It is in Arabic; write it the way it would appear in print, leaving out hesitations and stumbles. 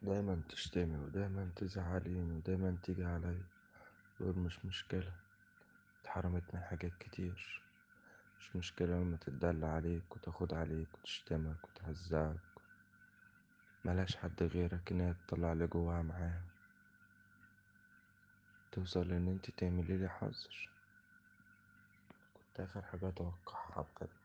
دايما تشتمي ودايما تزعليني ودايما تيجي عليا. دول مش مشكلة. اتحرمت من حاجات كتير. مش مشكلة لما تتدلع عليك وتاخد عليك وتشتمك وتهزقك. ملاش حد غيرك انها تطلع اللي جواها معاها. توصل ان انت تعملي لي حظر. كنت اخر حاجة اتوقعها بجد.